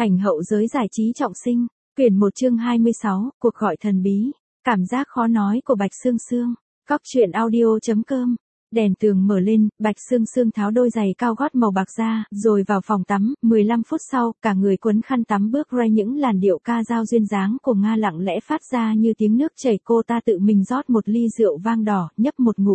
Ảnh hậu giới giải trí trọng sinh, quyển 1 chương 26, cuộc gọi thần bí, cảm giác khó nói của Bạch Sương Sương. Góc truyện audio.com. Đèn tường mở lên, Bạch Sương Sương tháo đôi giày cao gót màu bạc ra, rồi vào phòng tắm, 15 phút sau, cả người quấn khăn tắm bước ra, những làn điệu ca dao duyên dáng của Nga lặng lẽ phát ra như tiếng nước chảy. Cô ta tự mình rót một ly rượu vang đỏ, nhấp một ngụm.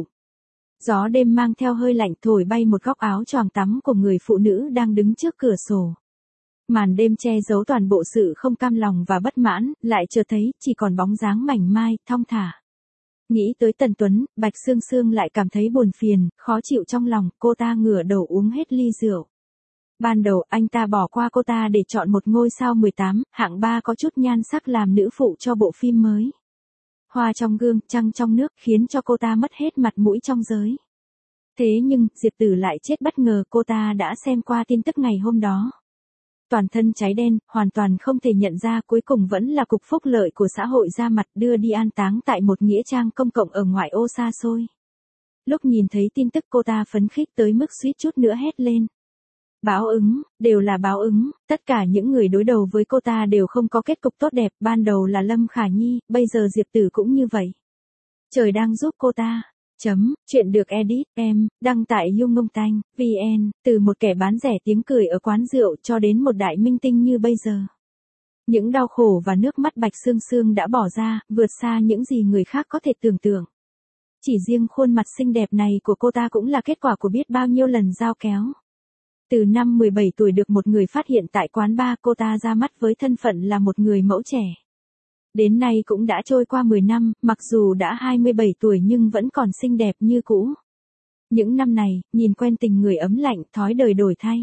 Gió đêm mang theo hơi lạnh thổi bay một góc áo choàng tắm của người phụ nữ đang đứng trước cửa sổ. Màn đêm che giấu toàn bộ sự không cam lòng và bất mãn, lại chợt thấy chỉ còn bóng dáng mảnh mai, thong thả. Nghĩ tới Tần Tuấn, Bạch Sương Sương lại cảm thấy buồn phiền, khó chịu trong lòng. Cô ta ngửa đầu uống hết ly rượu. Ban đầu anh ta bỏ qua cô ta để chọn một ngôi sao 18, hạng 3 có chút nhan sắc làm nữ phụ cho bộ phim mới Hoa trong gương, trăng trong nước, khiến cho cô ta mất hết mặt mũi trong giới. Thế nhưng, Diệp Tử lại chết bất ngờ. Cô ta đã xem qua tin tức ngày hôm đó. Toàn thân cháy đen, hoàn toàn không thể nhận ra, cuối cùng vẫn là Cục Phúc Lợi của xã hội ra mặt đưa đi an táng tại một nghĩa trang công cộng ở ngoại ô xa xôi. Lúc nhìn thấy tin tức, cô ta phấn khích tới mức suýt chút nữa hét lên. Báo ứng, đều là báo ứng, tất cả những người đối đầu với cô ta đều không có kết cục tốt đẹp, ban đầu là Lâm Khả Nhi, bây giờ Diệp Tử cũng như vậy. Trời đang giúp cô ta. Chuyện được edit, đăng tại YouNongTanh.vn, từ một kẻ bán rẻ tiếng cười ở quán rượu cho đến một đại minh tinh như bây giờ. Những đau khổ và nước mắt Bạch Sương Sương đã bỏ ra, vượt xa những gì người khác có thể tưởng tượng. Chỉ riêng khuôn mặt xinh đẹp này của cô ta cũng là kết quả của biết bao nhiêu lần dao kéo. Từ năm 17 tuổi được một người phát hiện tại quán bar, cô ta ra mắt với thân phận là một người mẫu trẻ. Đến nay cũng đã trôi qua 10 năm, mặc dù đã 27 tuổi nhưng vẫn còn xinh đẹp như cũ. Những năm này, nhìn quen tình người ấm lạnh, thói đời đổi thay.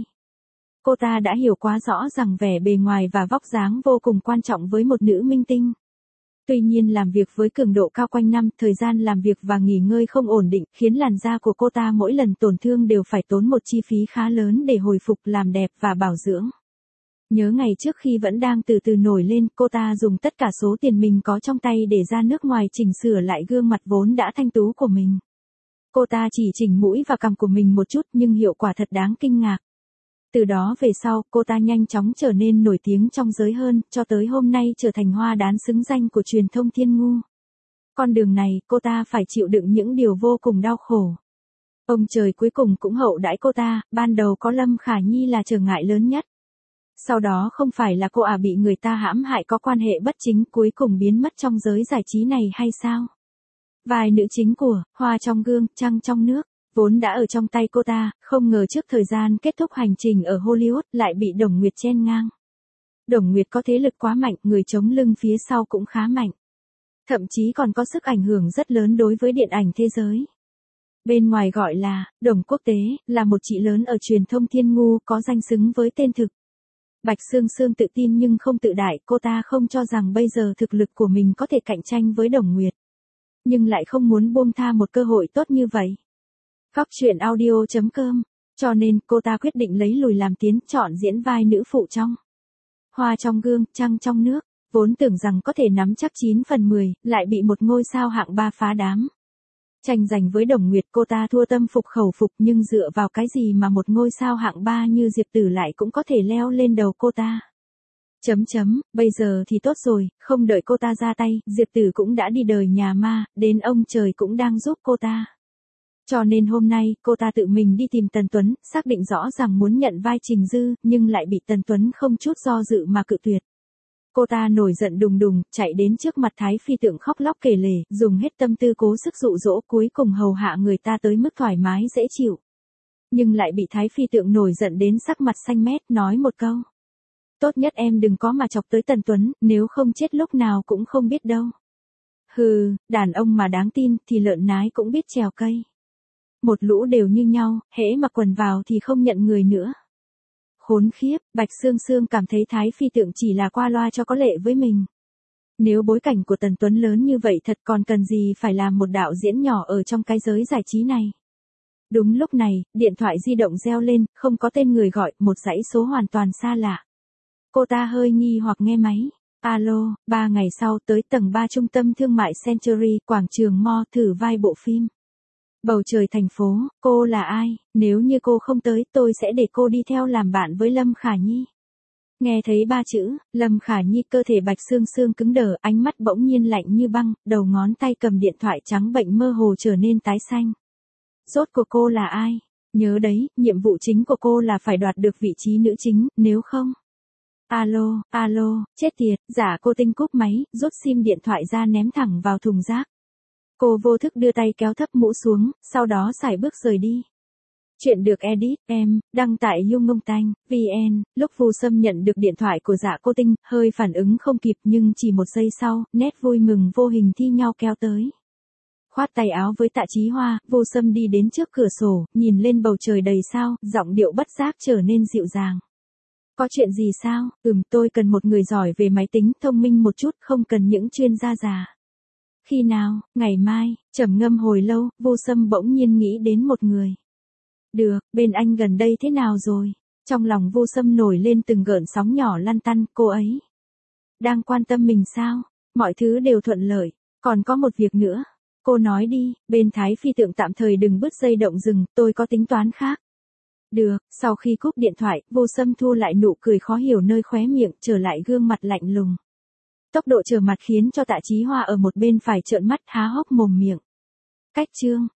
Cô ta đã hiểu quá rõ rằng vẻ bề ngoài và vóc dáng vô cùng quan trọng với một nữ minh tinh. Tuy nhiên làm việc với cường độ cao quanh năm, thời gian làm việc và nghỉ ngơi không ổn định, khiến làn da của cô ta mỗi lần tổn thương đều phải tốn một chi phí khá lớn để hồi phục, làm đẹp và bảo dưỡng. Nhớ ngày trước khi vẫn đang từ từ nổi lên, cô ta dùng tất cả số tiền mình có trong tay để ra nước ngoài chỉnh sửa lại gương mặt vốn đã thanh tú của mình. Cô ta chỉ chỉnh mũi và cằm của mình một chút nhưng hiệu quả thật đáng kinh ngạc. Từ đó về sau, cô ta nhanh chóng trở nên nổi tiếng trong giới hơn, cho tới hôm nay trở thành hoa đán xứng danh của truyền thông Thiên Ngu. Con đường này, cô ta phải chịu đựng những điều vô cùng đau khổ. Ông trời cuối cùng cũng hậu đãi cô ta, ban đầu có Lâm Khả Nhi là trở ngại lớn nhất. Sau đó không phải là cô bị người ta hãm hại, có quan hệ bất chính, cuối cùng biến mất trong giới giải trí này hay sao? Vai nữ chính của Hoa trong gương, trăng trong nước vốn đã ở trong tay cô ta, không ngờ trước thời gian kết thúc hành trình ở Hollywood lại bị Đồng Nguyệt chen ngang. Đồng Nguyệt có thế lực quá mạnh, người chống lưng phía sau cũng khá mạnh. Thậm chí còn có sức ảnh hưởng rất lớn đối với điện ảnh thế giới. Bên ngoài gọi là Đồng Quốc Tế, là một chị lớn ở truyền thông Thiên Ngu, có danh xứng với tên thực. Bạch Sương Sương tự tin nhưng không tự đại, cô ta không cho rằng bây giờ thực lực của mình có thể cạnh tranh với Đồng Nguyệt. Nhưng lại không muốn buông tha một cơ hội tốt như vậy. Góc truyện audio.com. Cho nên, cô ta quyết định lấy lùi làm tiến, chọn diễn vai nữ phụ trong Hoa trong gương, trăng trong nước. Vốn tưởng rằng có thể nắm chắc 9 phần 10, lại bị một ngôi sao hạng 3 phá đám. Tranh giành với Đồng Nguyệt, cô ta thua tâm phục khẩu phục, nhưng dựa vào cái gì mà một ngôi sao hạng 3 như Diệp Tử lại cũng có thể leo lên đầu cô ta. Bây giờ thì tốt rồi, không đợi cô ta ra tay, Diệp Tử cũng đã đi đời nhà ma, đến ông trời cũng đang giúp cô ta. Cho nên hôm nay, cô ta tự mình đi tìm Tần Tuấn, xác định rõ rằng muốn nhận vai Trình Dư, nhưng lại bị Tần Tuấn không chút do dự mà cự tuyệt. Cô ta nổi giận đùng đùng, chạy đến trước mặt Thái Phi Tượng khóc lóc kể lể, dùng hết tâm tư cố sức dụ dỗ, cuối cùng hầu hạ người ta tới mức thoải mái dễ chịu. Nhưng lại bị Thái Phi Tượng nổi giận đến sắc mặt xanh mét, nói một câu. Tốt nhất em đừng có mà chọc tới Tần Tuấn, nếu không chết lúc nào cũng không biết đâu. Hừ, đàn ông mà đáng tin thì lợn nái cũng biết trèo cây. Một lũ đều như nhau, hễ mặc quần vào thì không nhận người nữa. Khốn khiếp, Bạch Sương Sương cảm thấy Thái Phi Tượng chỉ là qua loa cho có lệ với mình. Nếu bối cảnh của Tần Tuấn lớn như vậy thật còn cần gì phải làm một đạo diễn nhỏ ở trong cái giới giải trí này. Đúng lúc này, điện thoại di động reo lên, không có tên người gọi, một dãy số hoàn toàn xa lạ. Cô ta hơi nghi hoặc nghe máy. Alo, 3 ngày sau tới tầng 3 trung tâm thương mại Century, quảng trường Mo, thử vai bộ phim Bầu trời thành phố. Cô là ai? Nếu như cô không tới, tôi sẽ để cô đi theo làm bạn với Lâm Khả Nhi. Nghe thấy ba chữ, Lâm Khả Nhi cơ thể Bạch Sương Sương cứng đờ, ánh mắt bỗng nhiên lạnh như băng, đầu ngón tay cầm điện thoại trắng bệnh mơ hồ trở nên tái xanh. Rốt cuộc cô là ai? Nhớ đấy, nhiệm vụ chính của cô là phải đoạt được vị trí nữ chính, nếu không. Alo, alo, chết tiệt, giả cô Tinh cúp máy, rút sim điện thoại ra ném thẳng vào thùng rác. Cô vô thức đưa tay kéo thấp mũ xuống, sau đó sải bước rời đi. Chuyện được edit, đăng tại yungongtanh.vn, lúc Vu Sâm nhận được điện thoại của Dạ Cô Tinh, hơi phản ứng không kịp nhưng chỉ một giây sau, nét vui mừng vô hình thi nhau kéo tới. Khoát tay áo với Tạ Chí Hoa, Vu Sâm đi đến trước cửa sổ, nhìn lên bầu trời đầy sao, giọng điệu bất giác trở nên dịu dàng. Có chuyện gì sao? Tôi cần một người giỏi về máy tính, thông minh một chút, không cần những chuyên gia già. Khi nào? Ngày mai. Trầm ngâm hồi lâu, Vu Sâm bỗng nhiên nghĩ đến một người. Được, bên anh gần đây thế nào rồi? Trong lòng Vu Sâm nổi lên từng gợn sóng nhỏ lăn tăn, cô ấy đang quan tâm mình sao? Mọi thứ đều thuận lợi, còn có một việc nữa. Cô nói đi, bên Thái Phi Tượng tạm thời đừng bứt dây động rừng, tôi có tính toán khác. Được, sau khi cúp điện thoại, Vu Sâm thu lại nụ cười khó hiểu nơi khóe miệng, trở lại gương mặt lạnh lùng. Tốc độ trở mặt khiến cho Tạ Chí Hoa ở một bên phải trợn mắt há hốc mồm miệng. Cách chương